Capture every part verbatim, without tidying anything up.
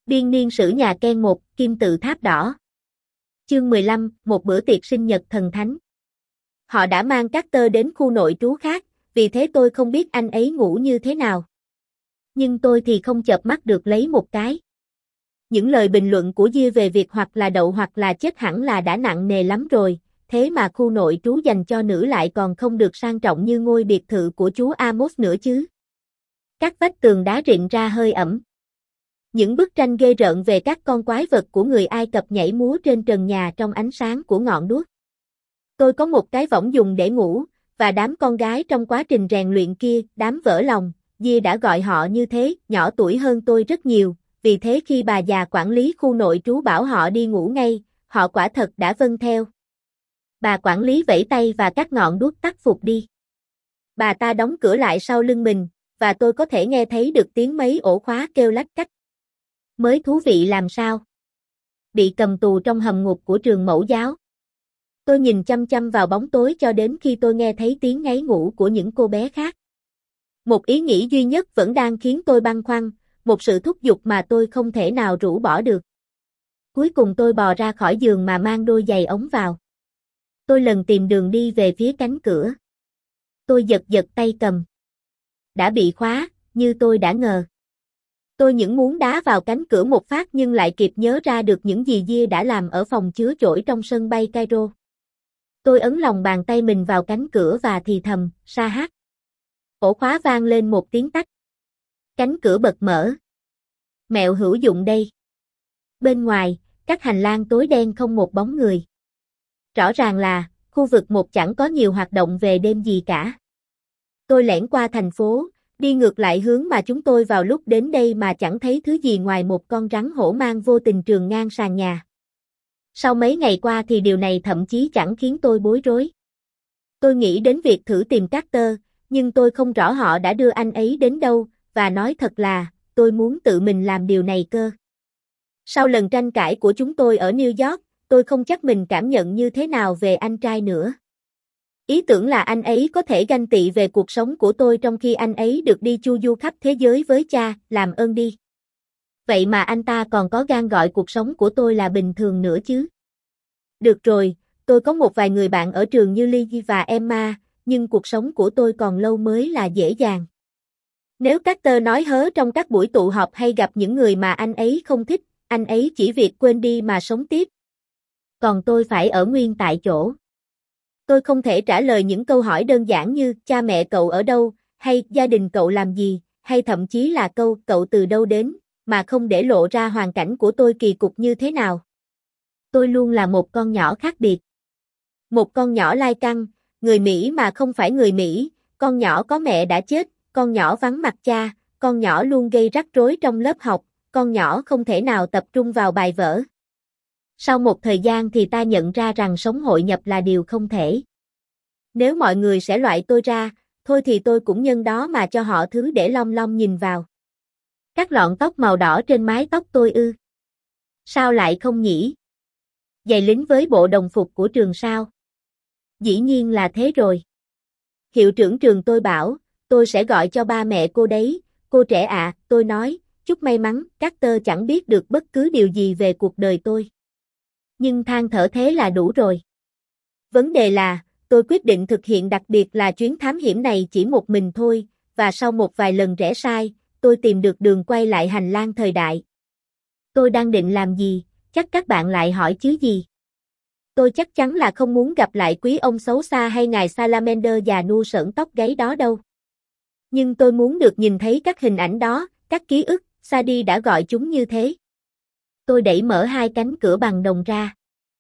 Biên niên sử nhà Ken một, Kim tự tháp đỏ. Chương mười lăm, một bữa tiệc sinh nhật thần thánh. Họ đã mang Carter đến khu nội trú khác, vì thế tôi không biết anh ấy ngủ như thế nào. Nhưng tôi thì không chợp mắt được lấy một cái. Những lời bình luận của Gia về việc hoặc là đậu hoặc là chết hẳn là đã nặng nề lắm rồi, thế mà khu nội trú dành cho nữ lại còn không được sang trọng như ngôi biệt thự của chú Amos nữa chứ. Các vách tường đá rịn ra hơi ẩm. Những bức tranh ghê rợn về các con quái vật của người Ai Cập nhảy múa trên trần nhà trong ánh sáng của ngọn đuốc. Tôi có một cái võng dùng để ngủ, và đám con gái trong quá trình rèn luyện kia, đám vỡ lòng, Gia đã gọi họ như thế, nhỏ tuổi hơn tôi rất nhiều, vì thế khi bà già quản lý khu nội trú bảo họ đi ngủ ngay, họ quả thật đã vâng theo. Bà quản lý vẫy tay và các ngọn đuốc tắt phục đi. Bà ta đóng cửa lại sau lưng mình, và tôi có thể nghe thấy được tiếng mấy ổ khóa kêu lách cách. Mới thú vị làm sao? Bị cầm tù trong hầm ngục của trường mẫu giáo. Tôi nhìn chăm chăm vào bóng tối cho đến khi tôi nghe thấy tiếng ngáy ngủ của những cô bé khác. Một ý nghĩ duy nhất vẫn đang khiến tôi băn khoăn, một sự thúc giục mà tôi không thể nào rũ bỏ được. Cuối cùng tôi bò ra khỏi giường mà mang đôi giày ống vào. Tôi lần tìm đường đi về phía cánh cửa. Tôi giật giật tay cầm. Đã bị khóa, như tôi đã ngờ. Tôi những muốn đá vào cánh cửa một phát nhưng lại kịp nhớ ra được những gì Gia đã làm ở phòng chứa chổi trong sân bay Cairo. Tôi ấn lòng bàn tay mình vào cánh cửa và thì thầm, sa hát. Ổ khóa vang lên một tiếng tách. Cánh cửa bật mở. Mẹo hữu dụng đây. Bên ngoài, các hành lang tối đen không một bóng người. Rõ ràng là, khu vực một chẳng có nhiều hoạt động về đêm gì cả. Tôi lẻn qua thành phố, đi ngược lại hướng mà chúng tôi vào lúc đến đây mà chẳng thấy thứ gì ngoài một con rắn hổ mang vô tình trườn ngang sàn nhà. Sau mấy ngày qua thì điều này thậm chí chẳng khiến tôi bối rối. Tôi nghĩ đến việc thử tìm Carter, nhưng tôi không rõ họ đã đưa anh ấy đến đâu, và nói thật là, tôi muốn tự mình làm điều này cơ. Sau lần tranh cãi của chúng tôi ở New York, tôi không chắc mình cảm nhận như thế nào về anh trai nữa. Ý tưởng là anh ấy có thể ganh tị về cuộc sống của tôi trong khi anh ấy được đi chu du khắp thế giới với cha, làm ơn đi. Vậy mà anh ta còn có gan gọi cuộc sống của tôi là bình thường nữa chứ. Được rồi, tôi có một vài người bạn ở trường như Lee và Emma, nhưng cuộc sống của tôi còn lâu mới là dễ dàng. Nếu Carter nói hớ trong các buổi tụ họp hay gặp những người mà anh ấy không thích, anh ấy chỉ việc quên đi mà sống tiếp. Còn tôi phải ở nguyên tại chỗ. Tôi không thể trả lời những câu hỏi đơn giản như cha mẹ cậu ở đâu, hay gia đình cậu làm gì, hay thậm chí là câu cậu từ đâu đến, mà không để lộ ra hoàn cảnh của tôi kỳ cục như thế nào. Tôi luôn là một con nhỏ khác biệt. Một con nhỏ lai căng, người Mỹ mà không phải người Mỹ, con nhỏ có mẹ đã chết, con nhỏ vắng mặt cha, con nhỏ luôn gây rắc rối trong lớp học, con nhỏ không thể nào tập trung vào bài vở. Sau một thời gian thì ta nhận ra rằng sống hội nhập là điều không thể. Nếu mọi người sẽ loại tôi ra, thôi thì tôi cũng nhân đó mà cho họ thứ để long long nhìn vào. Các lọn tóc màu đỏ trên mái tóc tôi ư? Sao lại không nhỉ? Giày lính với bộ đồng phục của trường sao? Dĩ nhiên là thế rồi. Hiệu trưởng trường tôi bảo, tôi sẽ gọi cho ba mẹ cô đấy, cô trẻ ạ, à, tôi nói, chúc may mắn, Carter chẳng biết được bất cứ điều gì về cuộc đời tôi. Nhưng than thở thế là đủ rồi. Vấn đề là, tôi quyết định thực hiện đặc biệt là chuyến thám hiểm này chỉ một mình thôi, và sau một vài lần rẽ sai, tôi tìm được đường quay lại hành lang thời đại. Tôi đang định làm gì, chắc các bạn lại hỏi chứ gì. Tôi chắc chắn là không muốn gặp lại quý ông xấu xa hay ngài Salamander già nua sởn tóc gáy đó đâu. Nhưng tôi muốn được nhìn thấy các hình ảnh đó, các ký ức, Sadie đã gọi chúng như thế. Tôi đẩy mở hai cánh cửa bằng đồng ra.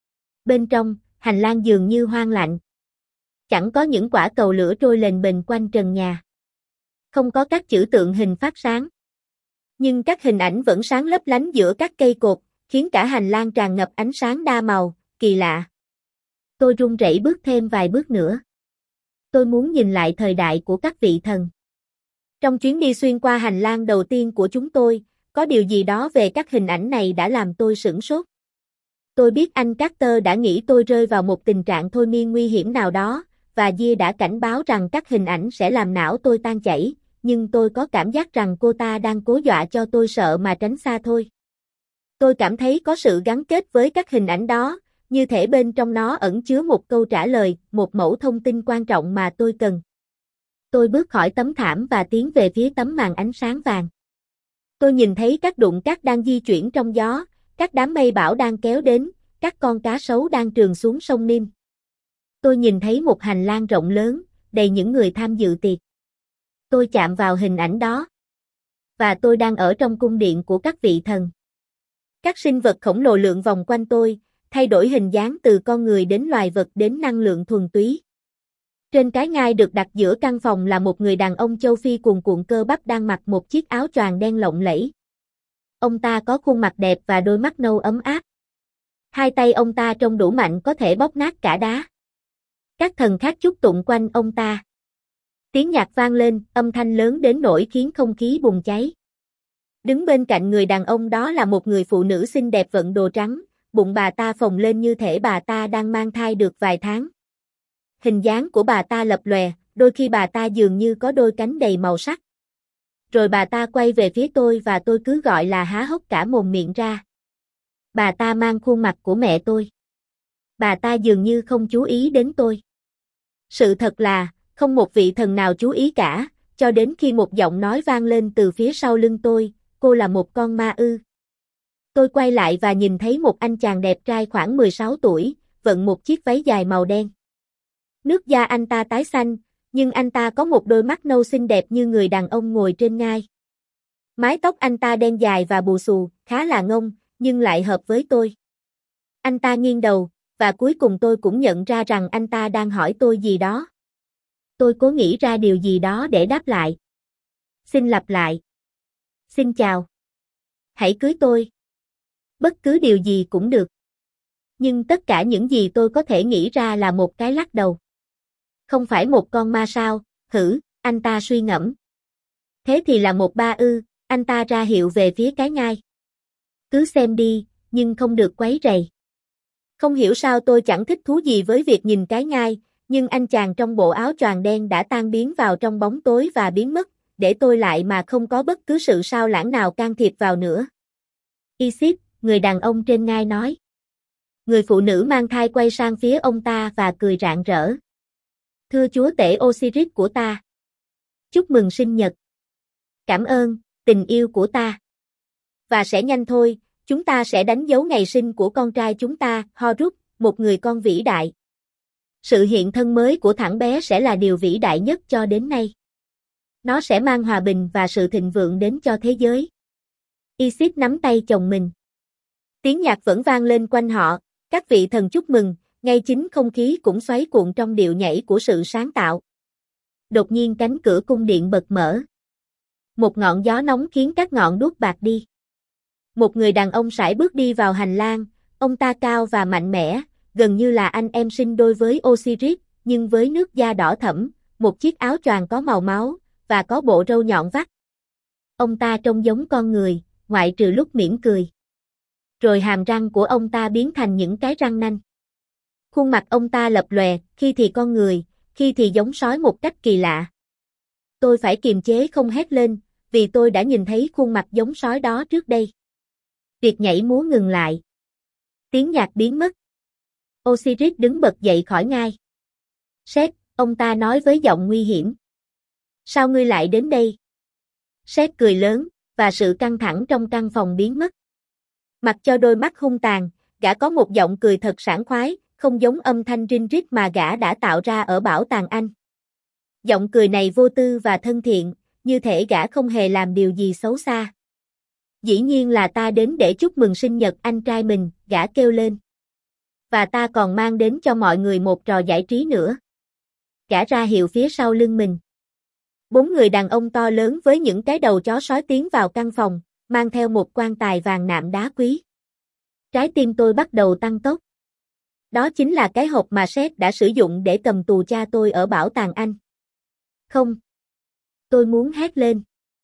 Bên trong, hành lang dường như hoang lạnh. Chẳng có những quả cầu lửa trôi lềnh bềnh quanh trần nhà. Không có các chữ tượng hình phát sáng. Nhưng các hình ảnh vẫn sáng lấp lánh giữa các cây cột, khiến cả hành lang tràn ngập ánh sáng đa màu, kỳ lạ. Tôi run rẩy bước thêm vài bước nữa. Tôi muốn nhìn lại thời đại của các vị thần. Trong chuyến đi xuyên qua hành lang đầu tiên của chúng tôi, có điều gì đó về các hình ảnh này đã làm tôi sửng sốt. Tôi biết anh Carter đã nghĩ tôi rơi vào một tình trạng thôi miên nguy hiểm nào đó, và Gia đã cảnh báo rằng các hình ảnh sẽ làm não tôi tan chảy, nhưng tôi có cảm giác rằng cô ta đang cố dọa cho tôi sợ mà tránh xa thôi. Tôi cảm thấy có sự gắn kết với các hình ảnh đó, như thể bên trong nó ẩn chứa một câu trả lời, một mẩu thông tin quan trọng mà tôi cần. Tôi bước khỏi tấm thảm và tiến về phía tấm màn ánh sáng vàng. Tôi nhìn thấy các đụng cát đang di chuyển trong gió, các đám mây bão đang kéo đến, các con cá sấu đang trườn xuống sông Nim. Tôi nhìn thấy một hành lang rộng lớn, đầy những người tham dự tiệc. Tôi chạm vào hình ảnh đó. Và tôi đang ở trong cung điện của các vị thần. Các sinh vật khổng lồ lượn vòng quanh tôi, thay đổi hình dáng từ con người đến loài vật đến năng lượng thuần túy. Trên cái ngai được đặt giữa căn phòng là một người đàn ông châu Phi cuồn cuộn cơ bắp đang mặc một chiếc áo choàng đen lộng lẫy. Ông ta có khuôn mặt đẹp và đôi mắt nâu ấm áp. Hai tay ông ta trông đủ mạnh có thể bóp nát cả đá. Các thần khác chúc tụng quanh ông ta. Tiếng nhạc vang lên, âm thanh lớn đến nỗi khiến không khí bùng cháy. Đứng bên cạnh người đàn ông đó là một người phụ nữ xinh đẹp vận đồ trắng, bụng bà ta phồng lên như thể bà ta đang mang thai được vài tháng. Hình dáng của bà ta lập lòe, đôi khi bà ta dường như có đôi cánh đầy màu sắc. Rồi bà ta quay về phía tôi và tôi cứ gọi là há hốc cả mồm miệng ra. Bà ta mang khuôn mặt của mẹ tôi. Bà ta dường như không chú ý đến tôi. Sự thật là, không một vị thần nào chú ý cả, cho đến khi một giọng nói vang lên từ phía sau lưng tôi, cô là một con ma ư. Tôi quay lại và nhìn thấy một anh chàng đẹp trai khoảng mười sáu tuổi, vận một chiếc váy dài màu đen. Nước da anh ta tái xanh, nhưng anh ta có một đôi mắt nâu xinh đẹp như người đàn ông ngồi trên ngai. Mái tóc anh ta đen dài và bù xù, khá là ngông, nhưng lại hợp với tôi. Anh ta nghiêng đầu, và cuối cùng tôi cũng nhận ra rằng anh ta đang hỏi tôi gì đó. Tôi cố nghĩ ra điều gì đó để đáp lại. Xin lặp lại. Xin chào. Hãy cưới tôi. Bất cứ điều gì cũng được. Nhưng tất cả những gì tôi có thể nghĩ ra là một cái lắc đầu. Không phải một con ma sao, hử, anh ta suy ngẫm. Thế thì là một ba ư, anh ta ra hiệu về phía cái ngai. Cứ xem đi, nhưng không được quấy rầy. Không hiểu sao tôi chẳng thích thú gì với việc nhìn cái ngai, nhưng anh chàng trong bộ áo choàng đen đã tan biến vào trong bóng tối và biến mất, để tôi lại mà không có bất cứ sự sao lãng nào can thiệp vào nữa. Isis, người đàn ông trên ngai nói. Người phụ nữ mang thai quay sang phía ông ta và cười rạng rỡ. Thưa chúa tể Osiris của ta. Chúc mừng sinh nhật. Cảm ơn, tình yêu của ta. Và sẽ nhanh thôi, chúng ta sẽ đánh dấu ngày sinh của con trai chúng ta, Horus, một người con vĩ đại. Sự hiện thân mới của thằng bé sẽ là điều vĩ đại nhất cho đến nay. Nó sẽ mang hòa bình và sự thịnh vượng đến cho thế giới. Isis nắm tay chồng mình. Tiếng nhạc vẫn vang lên quanh họ, các vị thần chúc mừng, ngay chính không khí cũng xoáy cuộn trong điệu nhảy của sự sáng tạo. Đột nhiên cánh cửa cung điện bật mở. Một ngọn gió nóng khiến các ngọn đuốc bạc đi. Một người đàn ông sải bước đi vào hành lang, ông ta cao và mạnh mẽ, gần như là anh em sinh đôi với Osiris, nhưng với nước da đỏ thẫm, một chiếc áo choàng có màu máu, và có bộ râu nhọn vắt. Ông ta trông giống con người, ngoại trừ lúc mỉm cười. Rồi hàm răng của ông ta biến thành những cái răng nanh. Khuôn mặt ông ta lập lòe, khi thì con người, khi thì giống sói một cách kỳ lạ. Tôi phải kiềm chế không hét lên, vì tôi đã nhìn thấy khuôn mặt giống sói đó trước đây. Việc nhảy múa ngừng lại. Tiếng nhạc biến mất. Osiris đứng bật dậy khỏi ngai. Sét, ông ta nói với giọng nguy hiểm. Sao ngươi lại đến đây? Sét cười lớn, và sự căng thẳng trong căn phòng biến mất. Mặc cho đôi mắt hung tàn, gã có một giọng cười thật sảng khoái, không giống âm thanh rinh rít mà gã đã tạo ra ở bảo tàng Anh. Giọng cười này vô tư và thân thiện, như thể gã không hề làm điều gì xấu xa. Dĩ nhiên là ta đến để chúc mừng sinh nhật anh trai mình, gã kêu lên. Và ta còn mang đến cho mọi người một trò giải trí nữa. Gã ra hiệu phía sau lưng mình. Bốn người đàn ông to lớn với những cái đầu chó sói tiến vào căn phòng, mang theo một quan tài vàng nạm đá quý. Trái tim tôi bắt đầu tăng tốc. Đó chính là cái hộp mà Sét đã sử dụng để cầm tù cha tôi ở bảo tàng Anh. Không. Tôi muốn hét lên.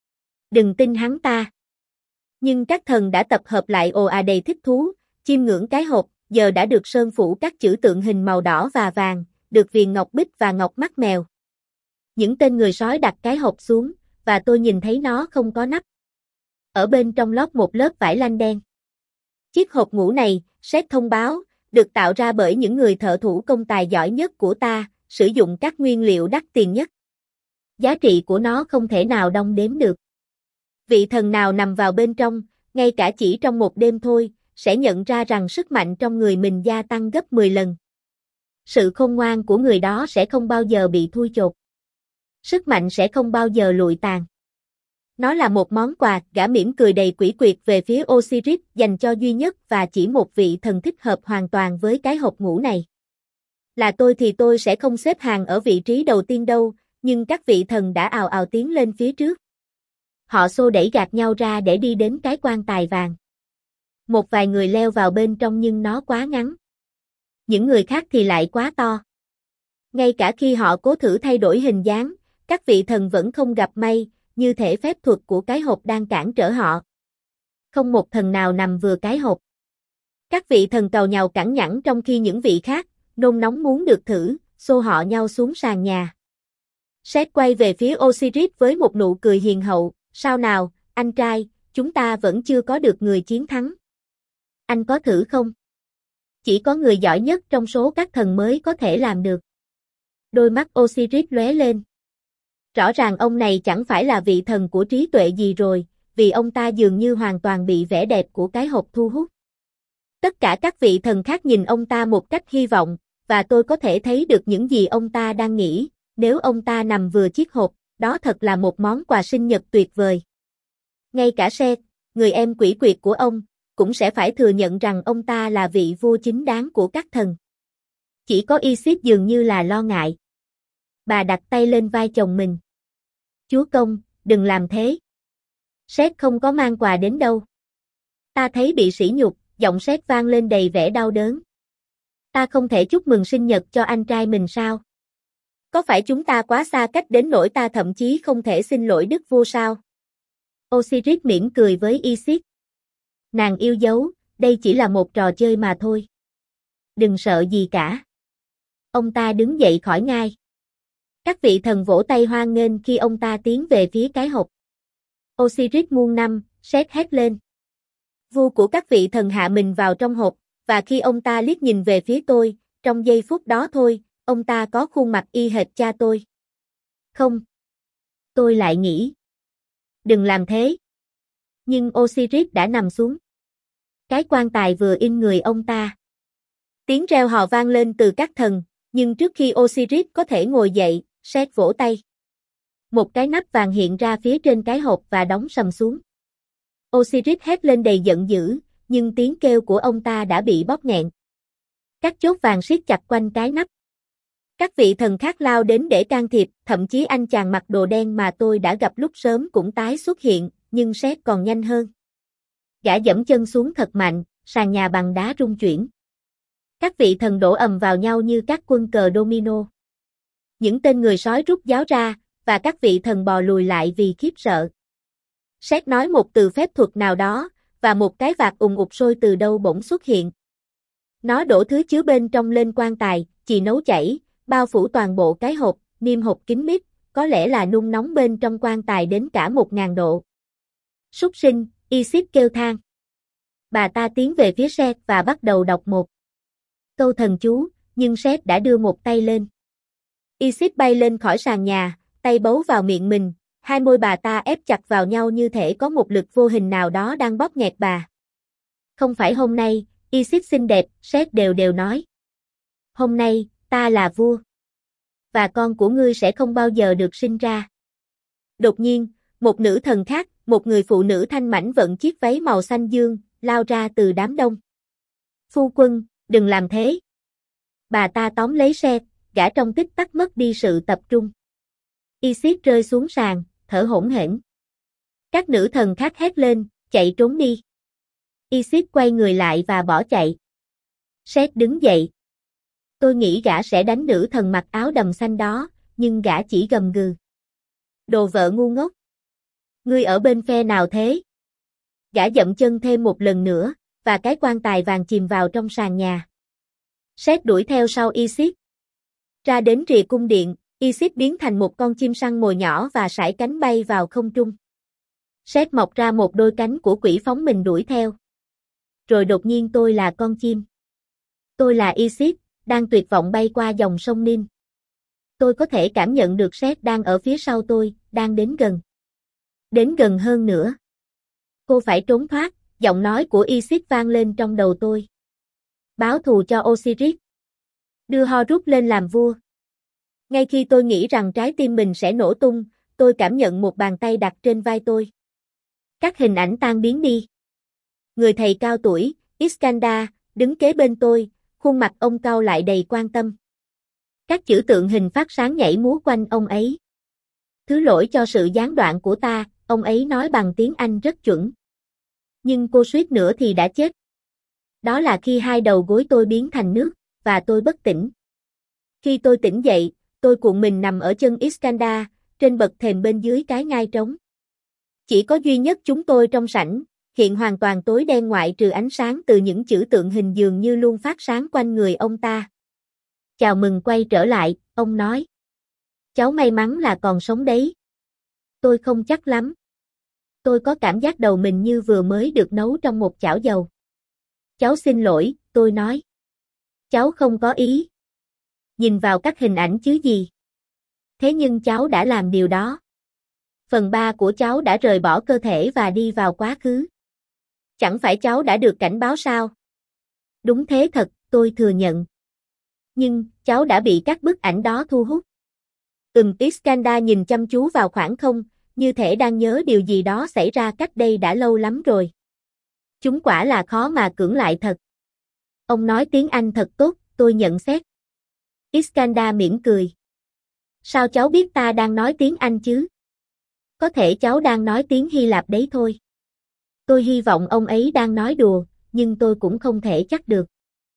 Đừng tin hắn ta. Nhưng các thần đã tập hợp lại ồ à đầy thích thú, chiêm ngưỡng cái hộp, giờ đã được sơn phủ các chữ tượng hình màu đỏ và vàng, được viền ngọc bích và ngọc mắt mèo. Những tên người sói đặt cái hộp xuống, và tôi nhìn thấy nó không có nắp. Ở bên trong lót một lớp vải lanh đen. Chiếc hộp ngủ này, sếp thông báo, được tạo ra bởi những người thợ thủ công tài giỏi nhất của ta, sử dụng các nguyên liệu đắt tiền nhất. Giá trị của nó không thể nào đong đếm được. Vị thần nào nằm vào bên trong, ngay cả chỉ trong một đêm thôi, sẽ nhận ra rằng sức mạnh trong người mình gia tăng gấp mười lần. Sự khôn ngoan của người đó sẽ không bao giờ bị thui chột. Sức mạnh sẽ không bao giờ lụi tàn. Nó là một món quà, gã mỉm cười đầy quỷ quyệt về phía Osiris, dành cho duy nhất và chỉ một vị thần thích hợp hoàn toàn với cái hộp ngủ này. Là tôi thì tôi sẽ không xếp hàng ở vị trí đầu tiên đâu, nhưng các vị thần đã ào ào tiến lên phía trước. Họ xô đẩy gạt nhau ra để đi đến cái quan tài vàng. Một vài người leo vào bên trong nhưng nó quá ngắn. Những người khác thì lại quá to. Ngay cả khi họ cố thử thay đổi hình dáng, các vị thần vẫn không gặp may, như thể phép thuật của cái hộp đang cản trở họ. Không một thần nào nằm vừa cái hộp. Các vị thần càu nhàu cẳng nhẳng trong khi những vị khác, nôn nóng muốn được thử, xô họ nhau xuống sàn nhà. Seth quay về phía Osiris với một nụ cười hiền hậu, sao nào, anh trai, chúng ta vẫn chưa có được người chiến thắng. Anh có thử không? Chỉ có người giỏi nhất trong số các thần mới có thể làm được. Đôi mắt Osiris lóe lên. Rõ ràng ông này chẳng phải là vị thần của trí tuệ gì rồi, vì ông ta dường như hoàn toàn bị vẻ đẹp của cái hộp thu hút. Tất cả các vị thần khác nhìn ông ta một cách hy vọng, và tôi có thể thấy được những gì ông ta đang nghĩ, nếu ông ta nằm vừa chiếc hộp, đó thật là một món quà sinh nhật tuyệt vời. Ngay cả Seth, người em quỷ quyệt của ông, cũng sẽ phải thừa nhận rằng ông ta là vị vua chính đáng của các thần. Chỉ có Isis dường như là lo ngại. Bà đặt tay lên vai chồng mình. Chúa công, đừng làm thế. Seth không có mang quà đến đâu. Ta thấy bị sỉ nhục, giọng Seth vang lên đầy vẻ đau đớn. Ta không thể chúc mừng sinh nhật cho anh trai mình sao? Có phải chúng ta quá xa cách đến nỗi ta thậm chí không thể xin lỗi đức vua sao? Osiris mỉm cười với Isis. Nàng yêu dấu, đây chỉ là một trò chơi mà thôi. Đừng sợ gì cả. Ông ta đứng dậy khỏi ngai. Các vị thần vỗ tay hoan nghênh khi ông ta tiến về phía cái hộp. Osiris muôn năm, Seth hét lên. Vua của các vị thần hạ mình vào trong hộp, và khi ông ta liếc nhìn về phía tôi, trong giây phút đó thôi, ông ta có khuôn mặt y hệt cha tôi. Không. Tôi lại nghĩ. Đừng làm thế. Nhưng Osiris đã nằm xuống. Cái quan tài vừa in người ông ta. Tiếng reo hò vang lên từ các thần, nhưng trước khi Osiris có thể ngồi dậy, Seth vỗ tay. Một cái nắp vàng hiện ra phía trên cái hộp và đóng sầm xuống. Osiris hét lên đầy giận dữ, nhưng tiếng kêu của ông ta đã bị bóp nghẹn. Các chốt vàng siết chặt quanh cái nắp. Các vị thần khác lao đến để can thiệp, thậm chí anh chàng mặc đồ đen mà tôi đã gặp lúc sớm cũng tái xuất hiện, nhưng Seth còn nhanh hơn. Gã giẫm chân xuống thật mạnh, sàn nhà bằng đá rung chuyển. Các vị thần đổ ầm vào nhau như các quân cờ domino. Những tên người sói rút giáo ra, và các vị thần bò lùi lại vì khiếp sợ. Seth nói một từ phép thuật nào đó, và một cái vạc ùng ục sôi từ đâu bỗng xuất hiện. Nó đổ thứ chứa bên trong lên quan tài, chì nấu chảy, bao phủ toàn bộ cái hộp, niêm hộp kín mít, có lẽ là nung nóng bên trong quan tài đến cả một ngàn độ. Súc sinh, Isis kêu than. Bà ta tiến về phía Seth và bắt đầu đọc một câu thần chú, nhưng Seth đã đưa một tay lên. Isis bay lên khỏi sàn nhà, tay bấu vào miệng mình, hai môi bà ta ép chặt vào nhau như thể có một lực vô hình nào đó đang bóp nghẹt bà. Không phải hôm nay, Isis xinh đẹp, Seth đều đều nói. Hôm nay, ta là vua. Và con của ngươi sẽ không bao giờ được sinh ra. Đột nhiên, một nữ thần khác, một người phụ nữ thanh mảnh vận chiếc váy màu xanh dương, lao ra từ đám đông. Phu quân, đừng làm thế. Bà ta tóm lấy Seth, gã trong tích tắc mất đi sự tập trung. Isis rơi xuống sàn, thở hổn hển. Các nữ thần khác hét lên, chạy trốn đi. Isis quay người lại và bỏ chạy. Seth đứng dậy. Tôi nghĩ gã sẽ đánh nữ thần mặc áo đầm xanh đó, nhưng gã chỉ gầm gừ. Đồ vợ ngu ngốc. Ngươi ở bên phe nào thế? Gã dậm chân thêm một lần nữa, và cái quan tài vàng chìm vào trong sàn nhà. Seth đuổi theo sau Isis. Ra đến rìa cung điện, Isis biến thành một con chim săn mồi nhỏ và sải cánh bay vào không trung. Seth mọc ra một đôi cánh của quỷ phóng mình đuổi theo. Rồi đột nhiên tôi là con chim. Tôi là Isis, đang tuyệt vọng bay qua dòng sông Nin. Tôi có thể cảm nhận được Sét đang ở phía sau tôi, đang đến gần. Đến gần hơn nữa. Cô phải trốn thoát, giọng nói của Isis vang lên trong đầu tôi. Báo thù cho Osiris. Đưa Horus lên làm vua. Ngay khi tôi nghĩ rằng trái tim mình sẽ nổ tung, tôi cảm nhận một bàn tay đặt trên vai tôi. Các hình ảnh tan biến đi. Người thầy cao tuổi, Iskandar, đứng kế bên tôi, khuôn mặt ông cau lại đầy quan tâm. Các chữ tượng hình phát sáng nhảy múa quanh ông ấy. Thứ lỗi cho sự gián đoạn của ta, ông ấy nói bằng tiếng Anh rất chuẩn. Nhưng cô suýt nữa thì đã chết. Đó là khi hai đầu gối tôi biến thành nước, và tôi bất tỉnh. Khi tôi tỉnh dậy, tôi cuộn mình nằm ở chân Iskandar, trên bậc thềm bên dưới cái ngai trống. Chỉ có duy nhất chúng tôi trong sảnh, hiện hoàn toàn tối đen ngoại trừ ánh sáng từ những chữ tượng hình dường như luôn phát sáng quanh người ông ta. Chào mừng quay trở lại, ông nói. Cháu may mắn là còn sống đấy. Tôi không chắc lắm. Tôi có cảm giác đầu mình như vừa mới được nấu trong một chảo dầu. Cháu xin lỗi, tôi nói. Cháu không có ý. Nhìn vào các hình ảnh chứ gì. Thế nhưng cháu đã làm điều đó. Phần ba của cháu đã rời bỏ cơ thể và đi vào quá khứ. Chẳng phải cháu đã được cảnh báo sao? Đúng thế thật, tôi thừa nhận. Nhưng, cháu đã bị các bức ảnh đó thu hút. Ừm, Iskandar nhìn chăm chú vào khoảng không, như thể đang nhớ điều gì đó xảy ra cách đây đã lâu lắm rồi. Chúng quả là khó mà cưỡng lại thật. Ông nói tiếng Anh thật tốt, tôi nhận xét. Iskandar mỉm cười. Sao cháu biết ta đang nói tiếng Anh chứ? Có thể cháu đang nói tiếng Hy Lạp đấy thôi. Tôi hy vọng ông ấy đang nói đùa, nhưng tôi cũng không thể chắc được.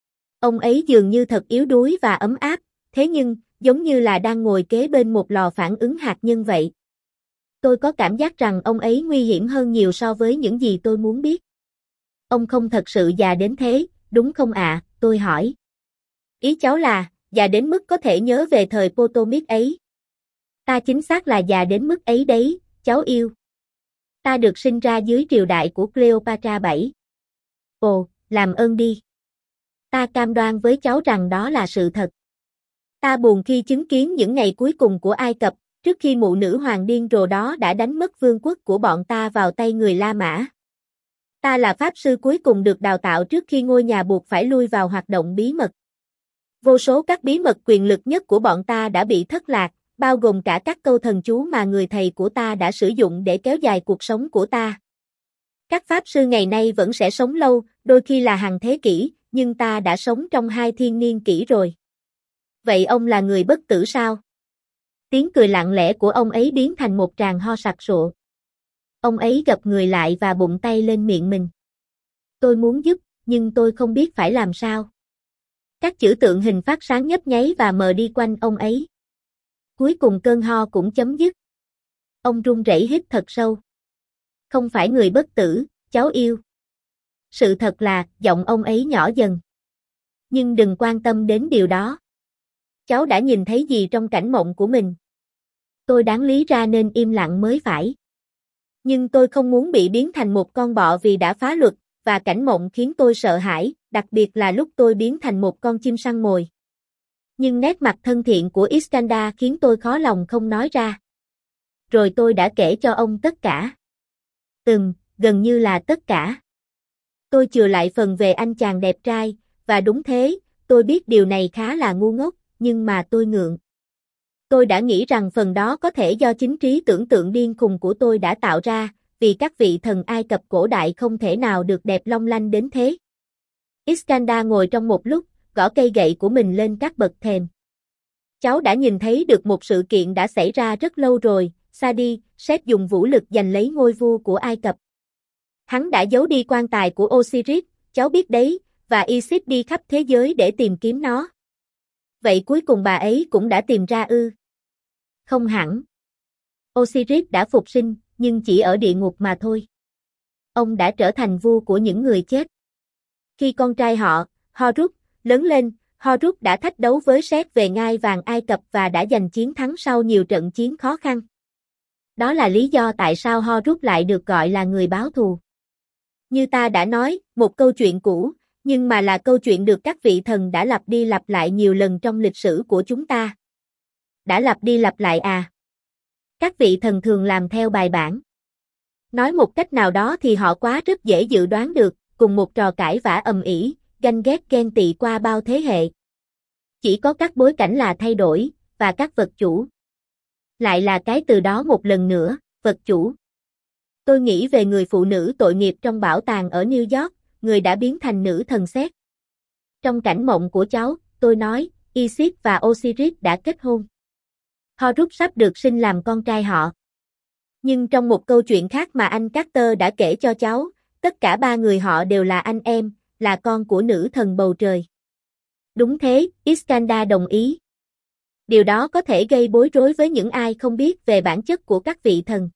Ông ấy dường như thật yếu đuối và ấm áp, thế nhưng, giống như là đang ngồi kế bên một lò phản ứng hạt nhân vậy. Tôi có cảm giác rằng ông ấy nguy hiểm hơn nhiều so với những gì tôi muốn biết. Ông không thật sự già đến thế, đúng không ạ? Tôi hỏi. Ý cháu là, già đến mức có thể nhớ về thời Potomic ấy. Ta chính xác là già đến mức ấy đấy, cháu yêu. Ta được sinh ra dưới triều đại của Cleopatra bảy. Ồ, làm ơn đi. Ta cam đoan với cháu rằng đó là sự thật. Ta buồn khi chứng kiến những ngày cuối cùng của Ai Cập, trước khi mụ nữ hoàng điên rồ đó đã đánh mất vương quốc của bọn ta vào tay người La Mã. Ta là pháp sư cuối cùng được đào tạo trước khi ngôi nhà buộc phải lui vào hoạt động bí mật. Vô số các bí mật quyền lực nhất của bọn ta đã bị thất lạc, bao gồm cả các câu thần chú mà người thầy của ta đã sử dụng để kéo dài cuộc sống của ta. Các pháp sư ngày nay vẫn sẽ sống lâu, đôi khi là hàng thế kỷ, nhưng ta đã sống trong hai thiên niên kỷ rồi. Vậy ông là người bất tử sao? Tiếng cười lặng lẽ của ông ấy biến thành một tràng ho sặc sụa. Ông ấy gập người lại và bụng tay lên miệng mình. Tôi muốn giúp, nhưng tôi không biết phải làm sao. Các chữ tượng hình phát sáng nhấp nháy và mờ đi quanh ông ấy. Cuối cùng cơn ho cũng chấm dứt. Ông run rẩy hít thật sâu. Không phải người bất tử, cháu yêu. Sự thật là, giọng ông ấy nhỏ dần. Nhưng đừng quan tâm đến điều đó. Cháu đã nhìn thấy gì trong cảnh mộng của mình? Tôi đáng lý ra nên im lặng mới phải. Nhưng tôi không muốn bị biến thành một con bọ vì đã phá luật, và cảnh mộng khiến tôi sợ hãi, đặc biệt là lúc tôi biến thành một con chim săn mồi. Nhưng nét mặt thân thiện của Iskandar khiến tôi khó lòng không nói ra. Rồi tôi đã kể cho ông tất cả. Ừm, gần như là tất cả. Tôi chừa lại phần về anh chàng đẹp trai, và đúng thế, tôi biết điều này khá là ngu ngốc, nhưng mà tôi ngượng. Tôi đã nghĩ rằng phần đó có thể do chính trí tưởng tượng điên khùng của tôi đã tạo ra, vì các vị thần Ai Cập cổ đại không thể nào được đẹp long lanh đến thế. Iskandar ngồi trong một lúc, gõ cây gậy của mình lên các bậc thềm. Cháu đã nhìn thấy được một sự kiện đã xảy ra rất lâu rồi, Sadi, Sếp dùng vũ lực giành lấy ngôi vua của Ai Cập. Hắn đã giấu đi quan tài của Osiris, cháu biết đấy, và Isis đi khắp thế giới để tìm kiếm nó. Vậy cuối cùng bà ấy cũng đã tìm ra ư? Không hẳn. Osiris đã phục sinh, nhưng chỉ ở địa ngục mà thôi. Ông đã trở thành vua của những người chết. Khi con trai họ, Horus, lớn lên, Horus đã thách đấu với Sét về ngai vàng Ai Cập và đã giành chiến thắng sau nhiều trận chiến khó khăn. Đó là lý do tại sao Horus lại được gọi là người báo thù. Như ta đã nói, một câu chuyện cũ, nhưng mà là câu chuyện được các vị thần đã lặp đi lặp lại nhiều lần trong lịch sử của chúng ta. Đã lặp đi lặp lại à? Các vị thần thường làm theo bài bản. Nói một cách nào đó thì họ quá rất dễ dự đoán được, cùng một trò cãi vã ầm ĩ, ganh ghét ghen tị qua bao thế hệ. Chỉ có các bối cảnh là thay đổi, và các vật chủ. Lại là cái từ đó một lần nữa, vật chủ. Tôi nghĩ về người phụ nữ tội nghiệp trong bảo tàng ở New York, người đã biến thành nữ thần Seth. Trong cảnh mộng của cháu, tôi nói, Isis và Osiris đã kết hôn. Horus sắp được sinh làm con trai họ. Nhưng trong một câu chuyện khác mà anh Carter đã kể cho cháu, tất cả ba người họ đều là anh em, là con của nữ thần bầu trời. Đúng thế, Iskandar đồng ý. Điều đó có thể gây bối rối với những ai không biết về bản chất của các vị thần.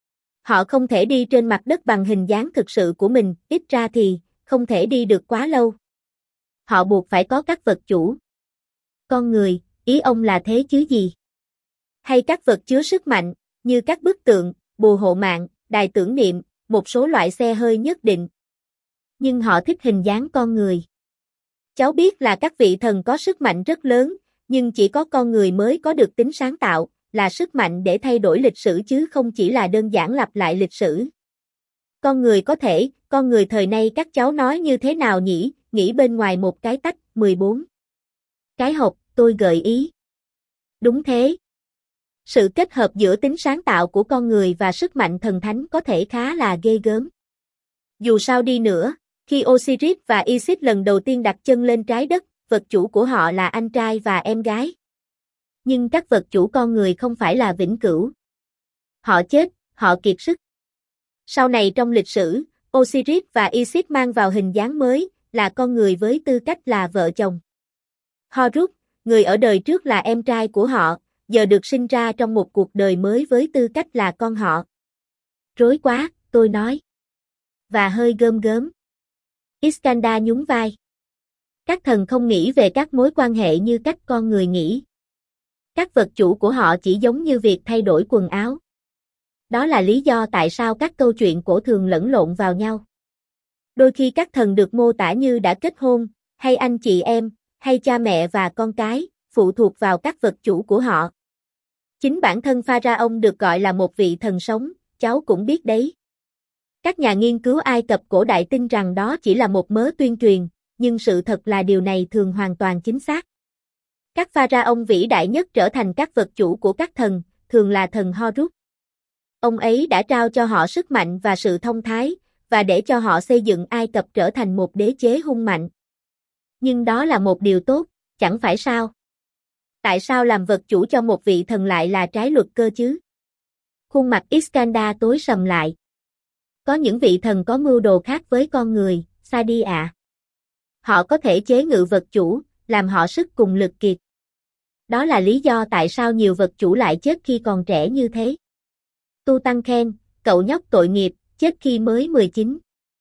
Họ không thể đi trên mặt đất bằng hình dáng thực sự của mình, ít ra thì, không thể đi được quá lâu. Họ buộc phải có các vật chủ. Con người, ý ông là thế chứ gì? Hay các vật chứa sức mạnh, như các bức tượng, bùa hộ mạng, đài tưởng niệm, một số loại xe hơi nhất định. Nhưng họ thích hình dáng con người. Cháu biết là các vị thần có sức mạnh rất lớn, nhưng chỉ có con người mới có được tính sáng tạo, là sức mạnh để thay đổi lịch sử chứ không chỉ là đơn giản lặp lại lịch sử. Con người có thể, con người thời nay các cháu nói như thế nào nhỉ, nghĩ bên ngoài một cái tách, mười bốn. Cái hộp, tôi gợi ý. Đúng thế. Sự kết hợp giữa tính sáng tạo của con người và sức mạnh thần thánh có thể khá là ghê gớm. Dù sao đi nữa, khi Osiris và Isis lần đầu tiên đặt chân lên trái đất, vật chủ của họ là anh trai và em gái. Nhưng các vật chủ con người không phải là vĩnh cửu. Họ chết, họ kiệt sức. Sau này trong lịch sử, Osiris và Isis mang vào hình dáng mới, là con người với tư cách là vợ chồng. Horus, người ở đời trước là em trai của họ, giờ được sinh ra trong một cuộc đời mới với tư cách là con họ. Rối quá, tôi nói. Và hơi gớm gớm. Iskandar nhún vai. Các thần không nghĩ về các mối quan hệ như cách con người nghĩ. Các vật chủ của họ chỉ giống như việc thay đổi quần áo. Đó là lý do tại sao các câu chuyện cổ thường lẫn lộn vào nhau. Đôi khi các thần được mô tả như đã kết hôn, hay anh chị em, hay cha mẹ và con cái, phụ thuộc vào các vật chủ của họ. Chính bản thân Pharaoh được gọi là một vị thần sống, cháu cũng biết đấy. Các nhà nghiên cứu Ai Cập cổ đại tin rằng đó chỉ là một mớ tuyên truyền, nhưng sự thật là điều này thường hoàn toàn chính xác. Các Pharaoh vĩ đại nhất trở thành các vật chủ của các thần, thường là thần Horus. Ông ấy đã trao cho họ sức mạnh và sự thông thái, và để cho họ xây dựng Ai Cập trở thành một đế chế hung mạnh. Nhưng đó là một điều tốt, chẳng phải sao? Tại sao làm vật chủ cho một vị thần lại là trái luật cơ chứ? Khuôn mặt Iskandar tối sầm lại. Có những vị thần có mưu đồ khác với con người, xa đi ạ. À. Họ có thể chế ngự vật chủ, làm họ sức cùng lực kiệt. Đó là lý do tại sao nhiều vật chủ lại chết khi còn trẻ như thế. Tutankhamen, cậu nhóc tội nghiệp, chết khi mới mười chín.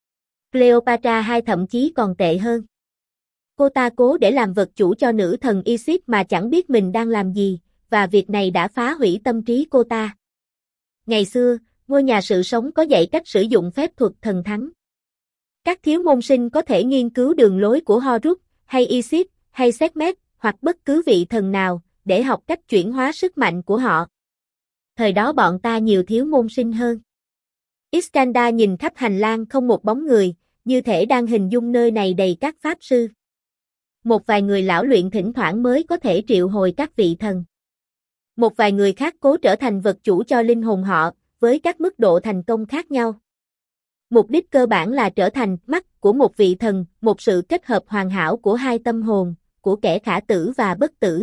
Cleopatra hay thậm chí còn tệ hơn. Cô ta cố để làm vật chủ cho nữ thần Isis mà chẳng biết mình đang làm gì, và việc này đã phá hủy tâm trí cô ta. Ngày xưa, ngôi nhà sự sống có dạy cách sử dụng phép thuật thần thánh. Các thiếu môn sinh có thể nghiên cứu đường lối của Horus, hay Isis, hay Sekhmet, hoặc bất cứ vị thần nào, để học cách chuyển hóa sức mạnh của họ. Thời đó bọn ta nhiều thiếu môn sinh hơn. Iskandar nhìn khắp hành lang không một bóng người, như thể đang hình dung nơi này đầy các pháp sư. Một vài người lão luyện thỉnh thoảng mới có thể triệu hồi các vị thần. Một vài người khác cố trở thành vật chủ cho linh hồn họ, với các mức độ thành công khác nhau. Mục đích cơ bản là trở thành mắt của một vị thần, một sự kết hợp hoàn hảo của hai tâm hồn, của kẻ khả tử và bất tử.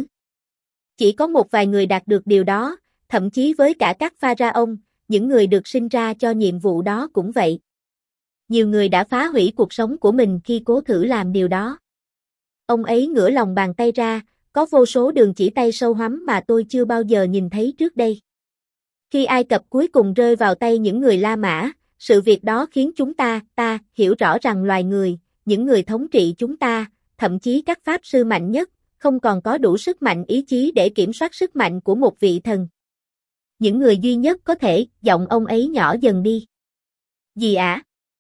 Chỉ có một vài người đạt được điều đó, thậm chí với cả các pharaoh, những người được sinh ra cho nhiệm vụ đó cũng vậy. Nhiều người đã phá hủy cuộc sống của mình khi cố thử làm điều đó. Ông ấy ngửa lòng bàn tay ra, có vô số đường chỉ tay sâu hoắm mà tôi chưa bao giờ nhìn thấy trước đây. Khi Ai Cập cuối cùng rơi vào tay những người La Mã, sự việc đó khiến chúng ta, ta, hiểu rõ rằng loài người, những người thống trị chúng ta, thậm chí các pháp sư mạnh nhất, không còn có đủ sức mạnh ý chí để kiểm soát sức mạnh của một vị thần. Những người duy nhất có thể, giọng ông ấy nhỏ dần đi. Gì ạ? À?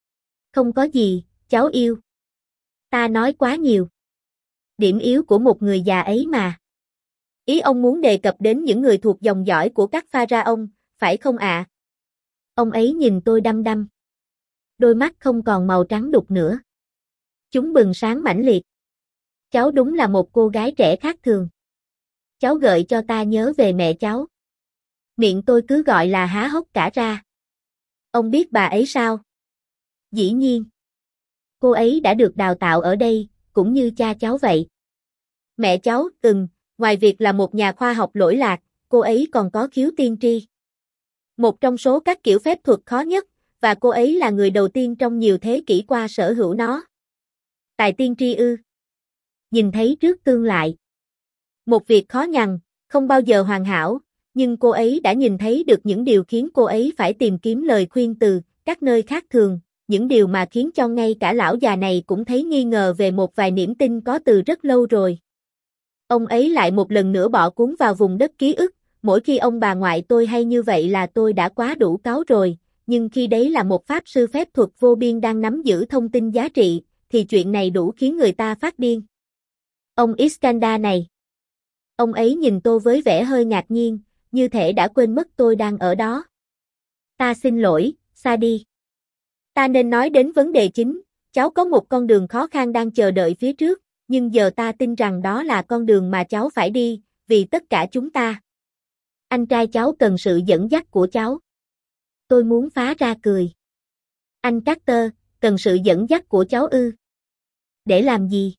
Không có gì, cháu yêu. Ta nói quá nhiều. Điểm yếu của một người già ấy mà. Ý ông muốn đề cập đến những người thuộc dòng dõi của các pharaoh, phải không ạ? À? Ông ấy nhìn tôi đăm đăm. Đôi mắt không còn màu trắng đục nữa. Chúng bừng sáng mãnh liệt. Cháu đúng là một cô gái trẻ khác thường. Cháu gợi cho ta nhớ về mẹ cháu. Miệng tôi cứ gọi là há hốc cả ra. Ông biết bà ấy sao? Dĩ nhiên. Cô ấy đã được đào tạo ở đây, cũng như cha cháu vậy. Mẹ cháu, ừm, ngoài việc là một nhà khoa học lỗi lạc, cô ấy còn có khiếu tiên tri. Một trong số các kiểu phép thuật khó nhất, và cô ấy là người đầu tiên trong nhiều thế kỷ qua sở hữu nó. Tài tiên tri ư? Nhìn thấy trước tương lại. Một việc khó nhằn, không bao giờ hoàn hảo, nhưng cô ấy đã nhìn thấy được những điều khiến cô ấy phải tìm kiếm lời khuyên từ các nơi khác thường, những điều mà khiến cho ngay cả lão già này cũng thấy nghi ngờ về một vài niềm tin có từ rất lâu rồi. Ông ấy lại một lần nữa bỏ cuốn vào vùng đất ký ức, mỗi khi ông bà ngoại tôi hay như vậy là tôi đã quá đủ cáu rồi, nhưng khi đấy là một pháp sư phép thuật vô biên đang nắm giữ thông tin giá trị, thì chuyện này đủ khiến người ta phát điên. Ông Iskandar này. Ông ấy nhìn tôi với vẻ hơi ngạc nhiên, như thể đã quên mất tôi đang ở đó. Ta xin lỗi, Sadi. Ta nên nói đến vấn đề chính, cháu có một con đường khó khăn đang chờ đợi phía trước, nhưng giờ ta tin rằng đó là con đường mà cháu phải đi, vì tất cả chúng ta. Anh trai cháu cần sự dẫn dắt của cháu. Tôi muốn phá ra cười. Anh Carter, cần sự dẫn dắt của cháu ư? Để làm gì?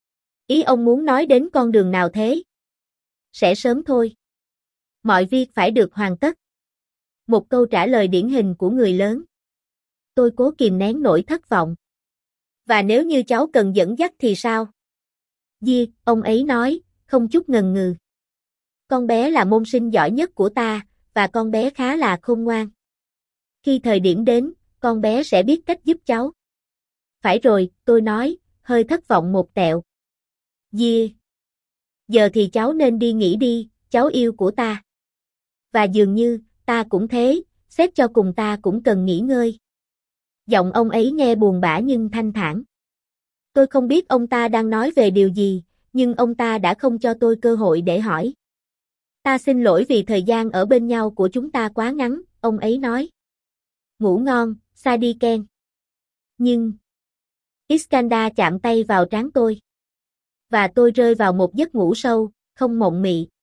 Ý ông muốn nói đến con đường nào thế? Sẽ sớm thôi. Mọi việc phải được hoàn tất. Một câu trả lời điển hình của người lớn. Tôi cố kìm nén nỗi thất vọng. Và nếu như cháu cần dẫn dắt thì sao? Di, ông ấy nói, không chút ngần ngừ. Con bé là môn sinh giỏi nhất của ta, và con bé khá là khôn ngoan. Khi thời điểm đến, con bé sẽ biết cách giúp cháu. Phải rồi, tôi nói, hơi thất vọng một tẹo. Di. Giờ thì cháu nên đi nghỉ đi, cháu yêu của ta. Và dường như, ta cũng thế, xét cho cùng ta cũng cần nghỉ ngơi. Giọng ông ấy nghe buồn bã nhưng thanh thản. Tôi không biết ông ta đang nói về điều gì, nhưng ông ta đã không cho tôi cơ hội để hỏi. Ta xin lỗi vì thời gian ở bên nhau của chúng ta quá ngắn, ông ấy nói. Ngủ ngon, Sadi Ken. Nhưng... Iskandar chạm tay vào trán tôi. Và tôi rơi vào một giấc ngủ sâu, không mộng mị.